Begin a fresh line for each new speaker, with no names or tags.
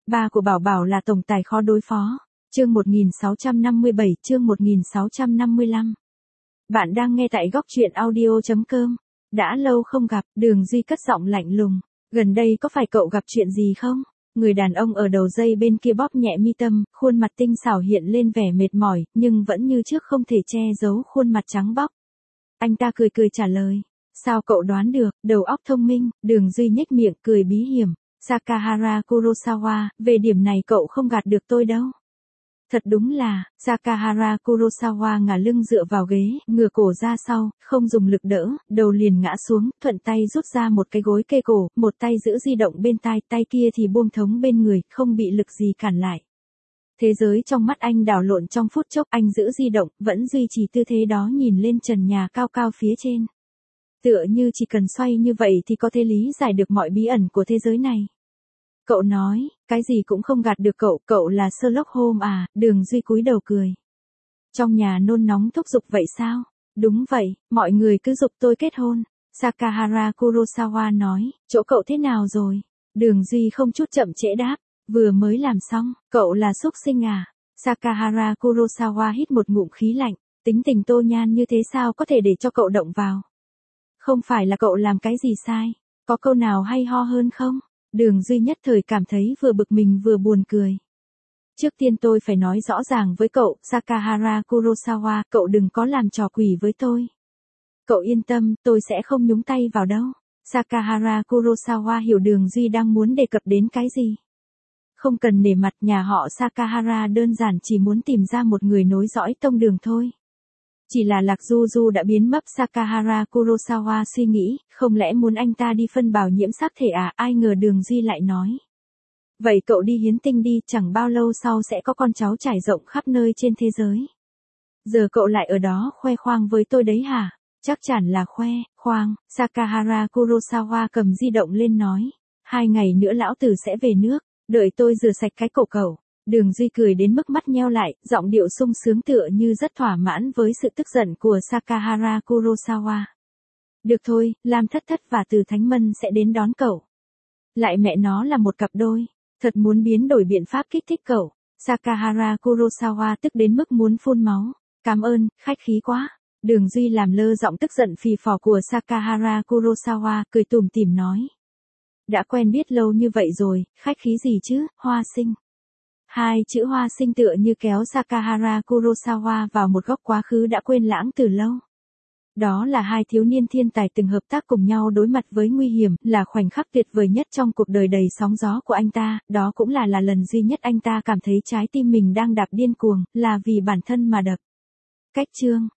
Ba của Bảo Bảo là tổng tài khó đối phó. Chương 1657, chương 1655. Bạn đang nghe tại góc truyện audio.com. Đã lâu không gặp, Đường Duy cất giọng lạnh lùng. Gần đây có phải cậu gặp chuyện gì không? Người đàn ông ở đầu dây bên kia bóp nhẹ mi tâm, khuôn mặt tinh xảo hiện lên vẻ mệt mỏi, nhưng vẫn như trước không thể che giấu khuôn mặt trắng bóc. Anh ta cười cười trả lời. Sao cậu đoán được, đầu óc thông minh, Đường Duy nhếch miệng cười bí hiểm. Sakahara Kurosawa, về điểm này cậu không gạt được tôi đâu. Thật đúng là, Sakahara Kurosawa ngả lưng dựa vào ghế, ngửa cổ ra sau, không dùng lực đỡ, đầu liền ngã xuống, thuận tay rút ra một cái gối kê cổ, một tay giữ di động bên tai, tay kia thì buông thống bên người, không bị lực gì cản lại. Thế giới trong mắt anh đảo lộn trong phút chốc, anh giữ di động, vẫn duy trì tư thế đó nhìn lên trần nhà cao cao phía trên. Tựa như chỉ cần xoay như vậy thì có thể lý giải được mọi bí ẩn của thế giới này. Cậu nói, cái gì cũng không gạt được cậu là Sherlock Holmes à, Đường Duy cúi đầu cười. Trong nhà nôn nóng thúc giục vậy sao? Đúng vậy, mọi người cứ giục tôi kết hôn. Sakahara Kurosawa nói, chỗ cậu thế nào rồi? Đường Duy không chút chậm trễ đáp, vừa mới làm xong, cậu là súc sinh à? Sakahara Kurosawa hít một ngụm khí lạnh, tính tình Tô Nhan như thế sao có thể để cho cậu động vào? Không phải là cậu làm cái gì sai, có câu nào hay ho hơn không? Đường Duy nhất thời cảm thấy vừa bực mình vừa buồn cười. Trước tiên tôi phải nói rõ ràng với cậu, Sakahara Kurosawa, cậu đừng có làm trò quỷ với tôi. Cậu yên tâm, tôi sẽ không nhúng tay vào đâu. Sakahara Kurosawa hiểu Đường Duy đang muốn đề cập đến cái gì. Không cần nể mặt, nhà họ Sakahara đơn giản chỉ muốn tìm ra một người nối dõi tông Đường thôi. Chỉ là Lạc Du Du đã biến mất. Sakahara Kurosawa suy nghĩ, không lẽ muốn anh ta đi phân bào nhiễm xác thể à, ai ngờ Đường Duy lại nói. Vậy cậu đi hiến tinh đi, chẳng bao lâu sau sẽ có con cháu trải rộng khắp nơi trên thế giới. Giờ cậu lại ở đó khoe khoang với tôi đấy hả? Chắc chắn là khoe, khoang. Sakahara Kurosawa cầm di động lên nói. 2 ngày nữa lão tử sẽ về nước, đợi tôi rửa sạch cái cổ cậu. Đường Duy cười đến mức mắt nheo lại, giọng điệu sung sướng tựa như rất thỏa mãn với sự tức giận của Sakahara Kurosawa. Được thôi, Lam Thất Thất và Từ Thánh Mân sẽ đến đón cậu. Lại mẹ nó là một cặp đôi, thật muốn biến đổi biện pháp kích thích cậu. Sakahara Kurosawa tức đến mức muốn phun máu. Cảm ơn, khách khí quá. Đường Duy làm lơ giọng tức giận phì phò của Sakahara Kurosawa, cười tủm tỉm nói. Đã quen biết lâu như vậy rồi, khách khí gì chứ, hoa sinh. 2 chữ hoa sinh tựa như kéo Sakahara Kurosawa vào một góc quá khứ đã quên lãng từ lâu. Đó là 2 thiếu niên thiên tài từng hợp tác cùng nhau đối mặt với nguy hiểm, là khoảnh khắc tuyệt vời nhất trong cuộc đời đầy sóng gió của anh ta, đó cũng là lần duy nhất anh ta cảm thấy trái tim mình đang đạp điên cuồng, là vì bản thân mà đập. Cách chương